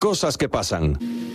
Cosas que pasan.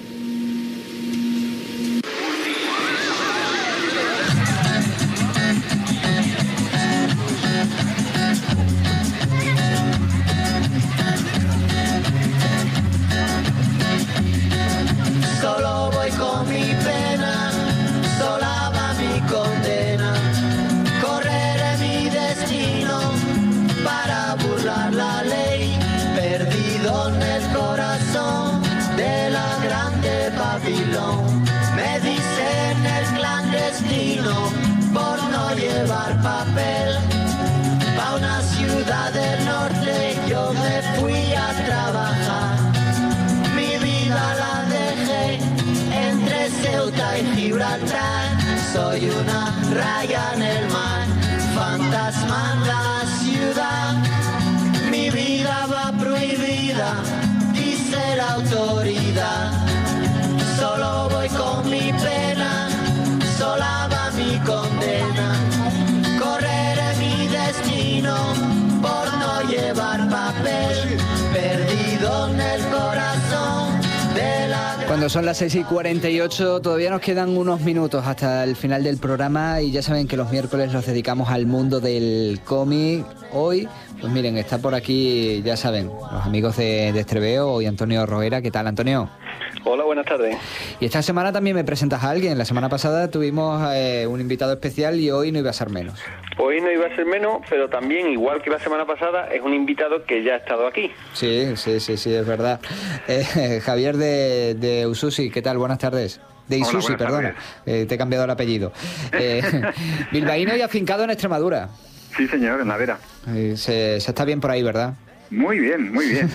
Solo voy con mi pena, sola va mi condena. Correré mi destino para burlar la ley, perdido en el corazón de la grande Babilón. Me dicen el clandestino por no llevar papel. Pa' una ciudad del norte yo me fui a trabajar. Mi vida la dejé entre Ceuta y Gibraltar. Soy una raya en el mar, fantasma en la ciudad. Mi vida va prohibida, dice la autoridad. Solo voy con mi pena, sola va mi condena. Correré mi destino por no llevar papel, perdido en el corazón de la... Cuando son las 6:48, todavía nos quedan unos minutos hasta el final del programa y ya saben que los miércoles los dedicamos al mundo del cómic. Hoy, pues miren, está por aquí, ya saben, los amigos de Estreveo y Antonio Roera. ¿Qué tal, Antonio? Hola, buenas tardes. Y esta semana también me presentas a alguien. La semana pasada tuvimos un invitado especial y hoy no iba a ser menos. Hoy no iba a ser menos, pero también, igual que la semana pasada, es un invitado que ya ha estado aquí. Sí, es verdad. Javier de Ususi, ¿qué tal? Buenas tardes. De Isusi, perdona, te he cambiado el apellido. Bilbaíno y afincado en Extremadura. Sí, señor, en la Vera. Se está bien por ahí, ¿verdad? Muy bien, muy bien.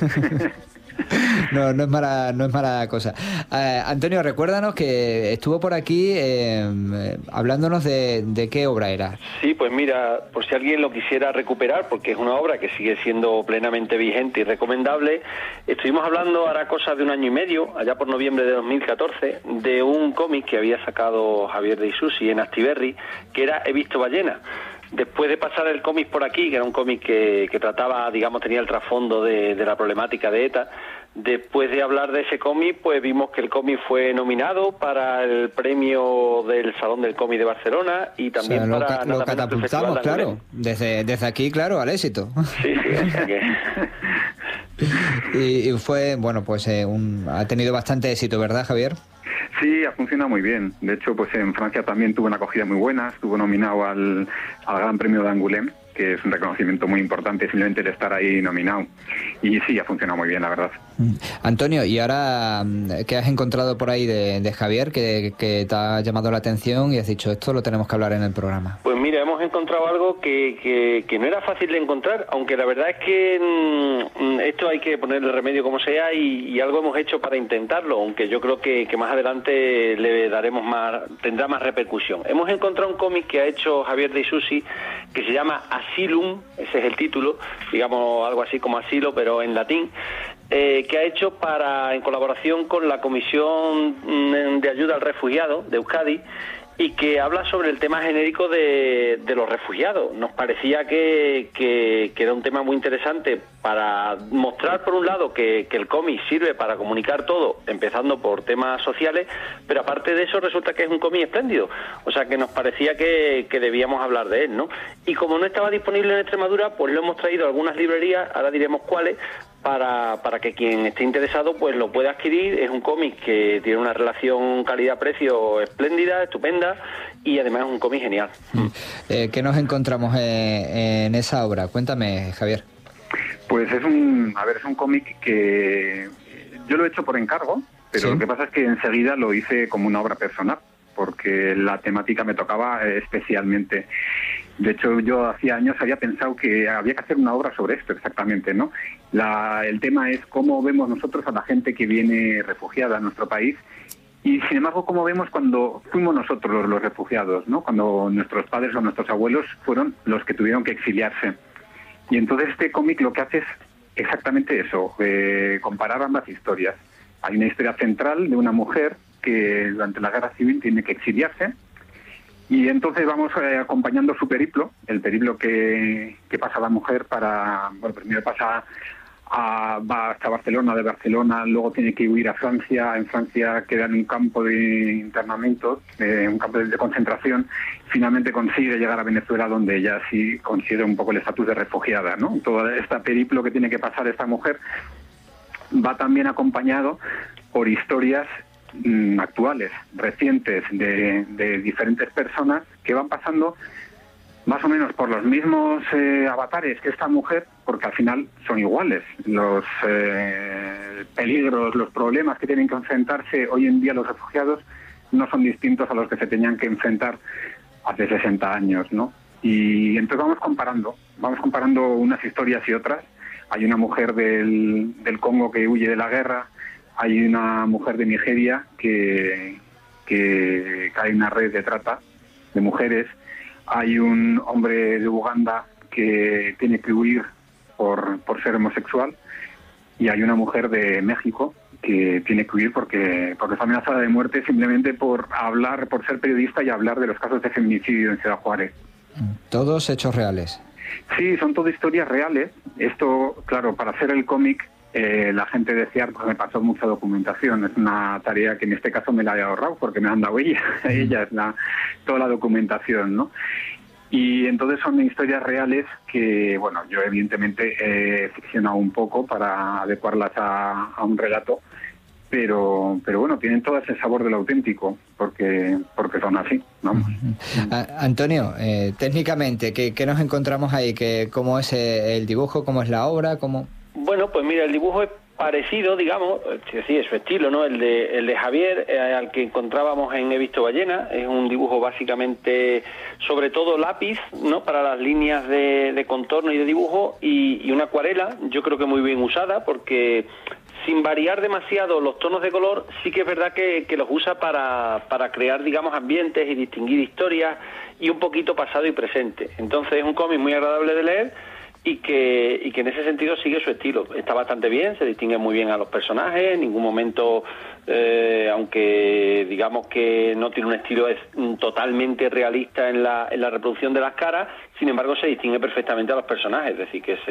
No es mala cosa. Antonio, recuérdanos que estuvo por aquí hablándonos de qué obra era. Sí, pues mira, por si alguien lo quisiera recuperar, porque es una obra que sigue siendo plenamente vigente y recomendable, estuvimos hablando hará cosa de un año y medio, allá por noviembre de 2014, de un cómic que había sacado Javier de Isusi en Astiberri, que era He visto ballena. Después de pasar el cómic por aquí, que era un cómic que trataba, digamos, tenía el trasfondo de la problemática de ETA, después de hablar de ese cómic, pues vimos que el cómic fue nominado para el premio del Salón del Cómic de Barcelona y también para... Lo catapultamos, claro, desde aquí, claro, al éxito. Sí, o sea que... y fue, bueno, pues ha tenido bastante éxito, ¿verdad, Javier? Sí, ha funcionado muy bien. De hecho, pues en Francia también tuvo una acogida muy buena. Estuvo nominado al Gran Premio de Angoulême, que es un reconocimiento muy importante, simplemente el estar ahí nominado. Y sí, ha funcionado muy bien, la verdad. Antonio, ¿y ahora qué has encontrado por ahí de Javier que te ha llamado la atención y has dicho, esto lo tenemos que hablar en el programa? Pues mira, hemos encontrado algo que no era fácil de encontrar, aunque la verdad es que esto hay que ponerle remedio como sea y algo hemos hecho para intentarlo, aunque yo creo que más adelante le daremos tendrá más repercusión. Hemos encontrado un cómic que ha hecho Javier de Isusi que se llama Asylum, ese es el título, digamos algo así como asilo, pero en latín, que ha hecho en colaboración con la Comisión de Ayuda al Refugiado de Euskadi, y que habla sobre el tema genérico de los refugiados. Nos parecía que era un tema muy interesante para mostrar, por un lado, que el cómic sirve para comunicar todo, empezando por temas sociales, pero aparte de eso resulta que es un cómic espléndido. O sea que nos parecía que debíamos hablar de él, ¿no? Y como no estaba disponible en Extremadura, pues lo hemos traído a algunas librerías, ahora diremos cuáles, para que quien esté interesado pues lo pueda adquirir. Es un cómic que tiene una relación calidad-precio espléndida, estupenda, y además es un cómic genial. ¿Qué nos encontramos en esa obra? Cuéntame, Javier. Pues es un cómic que yo lo he hecho por encargo, pero ¿sí? Lo que pasa es que enseguida lo hice como una obra personal, porque la temática me tocaba especialmente. De hecho, yo hacía años había pensado que había que hacer una obra sobre esto exactamente, ¿no? El tema es cómo vemos nosotros a la gente que viene refugiada a nuestro país y, sin embargo, cómo vemos cuando fuimos nosotros los refugiados, ¿no? Cuando nuestros padres o nuestros abuelos fueron los que tuvieron que exiliarse. Y entonces este cómic lo que hace es exactamente eso, comparar ambas historias. Hay una historia central de una mujer que durante la guerra civil tiene que exiliarse. Y entonces vamos acompañando su periplo, el periplo que pasa la mujer primero pasa va hasta Barcelona, de Barcelona luego tiene que huir a Francia, en Francia queda en un campo de internamiento, un campo de concentración, finalmente consigue llegar a Venezuela, donde ella sí consigue un poco el estatus de refugiada, ¿no? Todo este periplo que tiene que pasar esta mujer va también acompañado por historias actuales, recientes, de diferentes personas que van pasando más o menos por los mismos avatares que esta mujer, porque al final son iguales. Los peligros, los problemas que tienen que enfrentarse hoy en día los refugiados no son distintos a los que se tenían que enfrentar hace 60 años, ¿no? Y entonces vamos comparando unas historias y otras. Hay una mujer del Congo que huye de la guerra, hay una mujer de Nigeria que cae en una red de trata de mujeres, hay un hombre de Uganda que tiene que huir por ser homosexual, y hay una mujer de México que tiene que huir porque está amenazada de muerte simplemente por ser periodista y hablar de los casos de feminicidio en Ciudad Juárez. Todos hechos reales. Sí, son todas historias reales. Esto, claro, para hacer el cómic, la gente decía, pues me pasó mucha documentación. Es una tarea que en este caso me la he ahorrado porque me han dado ella. Ella es toda la documentación, ¿no? Y entonces son historias reales que, bueno, yo evidentemente he ficcionado un poco para adecuarlas a un relato, pero bueno, tienen todo ese sabor del auténtico, porque son así, ¿no? Antonio, técnicamente, ¿qué nos encontramos ahí? ¿Cómo es el dibujo? ¿Cómo es la obra? ¿Cómo? Bueno, pues mira, el dibujo es parecido, digamos, sí, es su estilo, ¿no? El de Javier, al que encontrábamos en He visto ballena, es un dibujo básicamente, sobre todo lápiz, ¿no? Para las líneas de contorno y de dibujo, y una acuarela, yo creo que muy bien usada, porque sin variar demasiado los tonos de color, sí que es verdad que los usa para crear, digamos, ambientes y distinguir historias, y un poquito pasado y presente. Entonces es un cómic muy agradable de leer, y que en ese sentido sigue su estilo. Está bastante bien, se distingue muy bien a los personajes, en ningún momento, aunque digamos que no tiene un estilo totalmente realista en la reproducción de las caras, sin embargo se distingue perfectamente a los personajes, es decir, que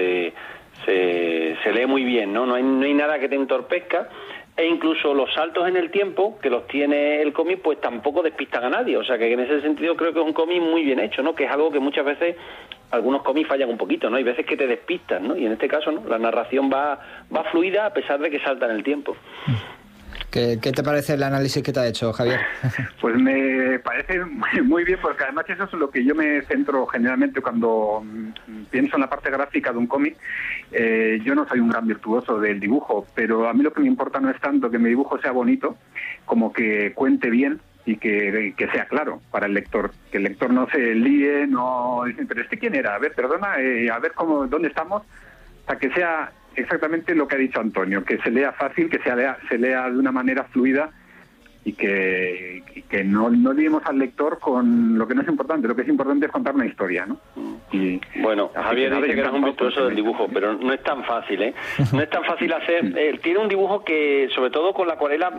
se lee muy bien, ¿no? No hay nada que te entorpezca, e incluso los saltos en el tiempo que los tiene el cómic pues tampoco despistan a nadie, o sea que en ese sentido creo que es un cómic muy bien hecho, ¿no? Que es algo que muchas veces algunos cómics fallan un poquito, ¿no? Hay veces que te despistan, ¿no? Y en este caso, ¿no? La narración va fluida a pesar de que salta en el tiempo. ¿Qué te parece el análisis que te ha hecho, Javier? Pues me parece muy bien, porque además eso es lo que yo me centro generalmente cuando pienso en la parte gráfica de un cómic. Yo no soy un gran virtuoso del dibujo, pero a mí lo que me importa no es tanto que mi dibujo sea bonito, como que cuente bien y que sea claro para el lector, que el lector no se líe, no dice, pero ¿quién era? A ver, perdona, a ver dónde estamos, para que sea exactamente lo que ha dicho Antonio, que se lea fácil, que se lea de una manera fluida, y que no liemos al lector con lo que no es importante. Lo que es importante es contar una historia, ¿no? Y bueno, Javier dice que eres un virtuoso del dibujo, pero no es tan fácil, ¿eh? No es tan fácil hacer. Tiene un dibujo que, sobre todo con la acuarela,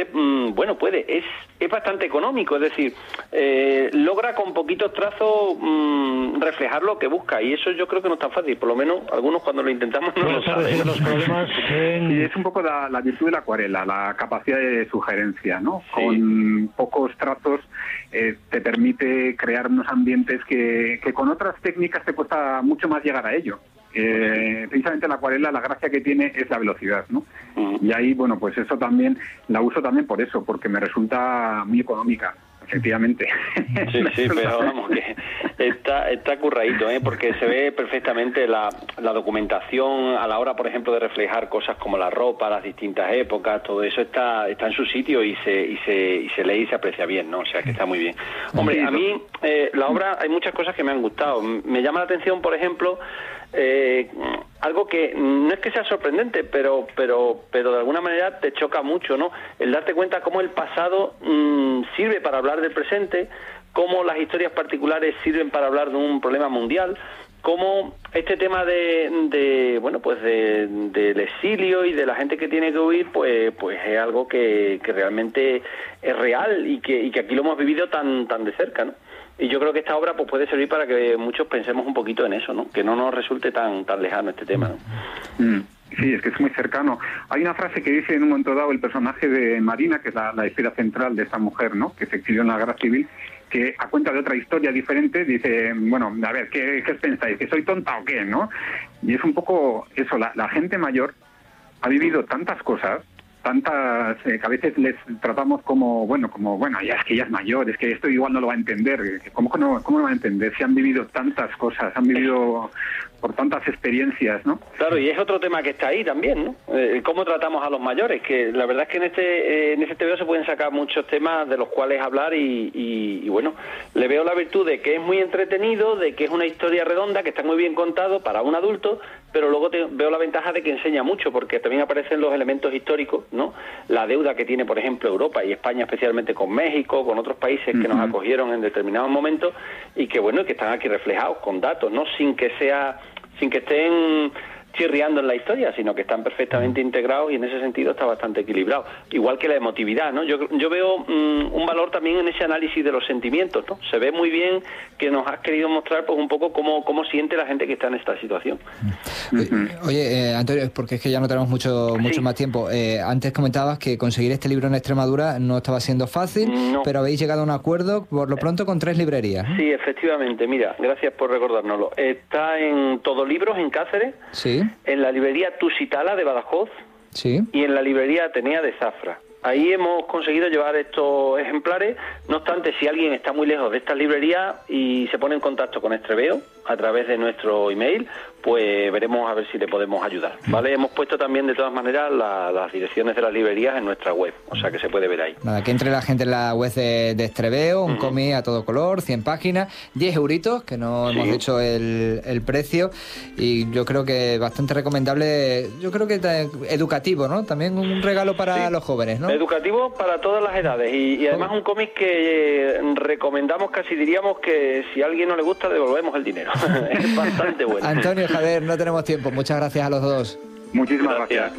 es bastante económico, es decir, logra con poquitos trazos reflejar lo que busca, y eso yo creo que no es tan fácil, por lo menos algunos cuando lo intentamos no lo saben. Los problemas y es un poco la virtud de la acuarela, la capacidad de sugerencia, ¿no? Sí. Con pocos trazos te permite crear unos ambientes que con otras técnicas te cuesta mucho más llegar a ello. Precisamente la acuarela, la gracia que tiene es la velocidad, ¿no? Y ahí, bueno, pues eso también la uso también por eso, porque me resulta muy económica, efectivamente. Sí, pero vamos, que está curradito, porque se ve perfectamente la documentación a la hora, por ejemplo, de reflejar cosas como la ropa, las distintas épocas, todo eso está en su sitio y se lee y se aprecia bien, ¿no? O sea que está muy bien. Hombre, a mí la obra hay muchas cosas que me han gustado. Me llama la atención, por ejemplo, algo que no es que sea sorprendente, pero de alguna manera te choca mucho, ¿no? El darte cuenta cómo el pasado sirve para hablar del presente, cómo las historias particulares sirven para hablar de un problema mundial, cómo este tema del exilio y de la gente que tiene que huir, pues es algo que realmente es real y que aquí lo hemos vivido tan de cerca, ¿no? Y yo creo que esta obra pues puede servir para que muchos pensemos un poquito en eso, ¿no? Que no nos resulte tan lejano este tema, ¿no? Sí, es que es muy cercano. Hay una frase que dice en un momento dado el personaje de Marina, que es la historia central de esta mujer, ¿no?, que se exilió en la guerra civil, que a cuenta de otra historia diferente dice, bueno, a ver, ¿qué os pensáis? ¿Que soy tonta o qué, no? Y es un poco eso, la gente mayor ha vivido tantas cosas, que a veces les tratamos como, bueno, ya es que ella es mayor, es que esto igual no lo va a entender. ¿Cómo lo va a entender? Si han vivido tantas cosas, han vivido por tantas experiencias, ¿no? Claro, y es otro tema que está ahí también, ¿no? Cómo tratamos a los mayores, que la verdad es que en este TVO se pueden sacar muchos temas de los cuales hablar y bueno, le veo la virtud de que es muy entretenido, de que es una historia redonda, que está muy bien contado para un adulto, pero luego veo la ventaja de que enseña mucho, porque también aparecen los elementos históricos, ¿no? La deuda que tiene, por ejemplo, Europa y España, especialmente con México, con otros países que nos acogieron en determinados momentos y que, bueno, que están aquí reflejados con datos, ¿no? Sin que estén chirriando en la historia, sino que están perfectamente integrados y en ese sentido está bastante equilibrado. Igual que la emotividad, ¿no? Yo veo un valor también en ese análisis de los sentimientos, ¿no? Se ve muy bien que nos has querido mostrar pues un poco cómo siente la gente que está en esta situación. Oye, Antonio, porque es que ya no tenemos mucho más tiempo. Antes comentabas que conseguir este libro en Extremadura no estaba siendo fácil, pero habéis llegado a un acuerdo, por lo pronto, con 3 librerías, ¿no? Sí, efectivamente. Mira, gracias por recordárnoslo. Está en Todo Libros, en Cáceres. Sí. En la librería Tusitala de Badajoz. Sí. Y en la librería Atenea de Zafra. Ahí hemos conseguido llevar estos ejemplares. No obstante, si alguien está muy lejos de estas librerías y se pone en contacto con Estreveo a través de nuestro email, pues veremos a ver si le podemos ayudar, ¿vale? Hemos puesto también, de todas maneras, las direcciones de las librerías en nuestra web, o sea que se puede ver ahí. Nada, que entre la gente en la web de Estreveo, un cómic a todo color, 100 páginas, 10 euritos, que no hemos dicho el precio, y yo creo que bastante recomendable, yo creo que educativo, ¿no? También un regalo para los jóvenes, ¿no? Educativo para todas las edades, y además un cómic que recomendamos, casi diríamos que si a alguien no le gusta, devolvemos el dinero. Es bastante bueno. Antonio, Javier, no tenemos tiempo. Muchas gracias a los dos. Muchísimas gracias.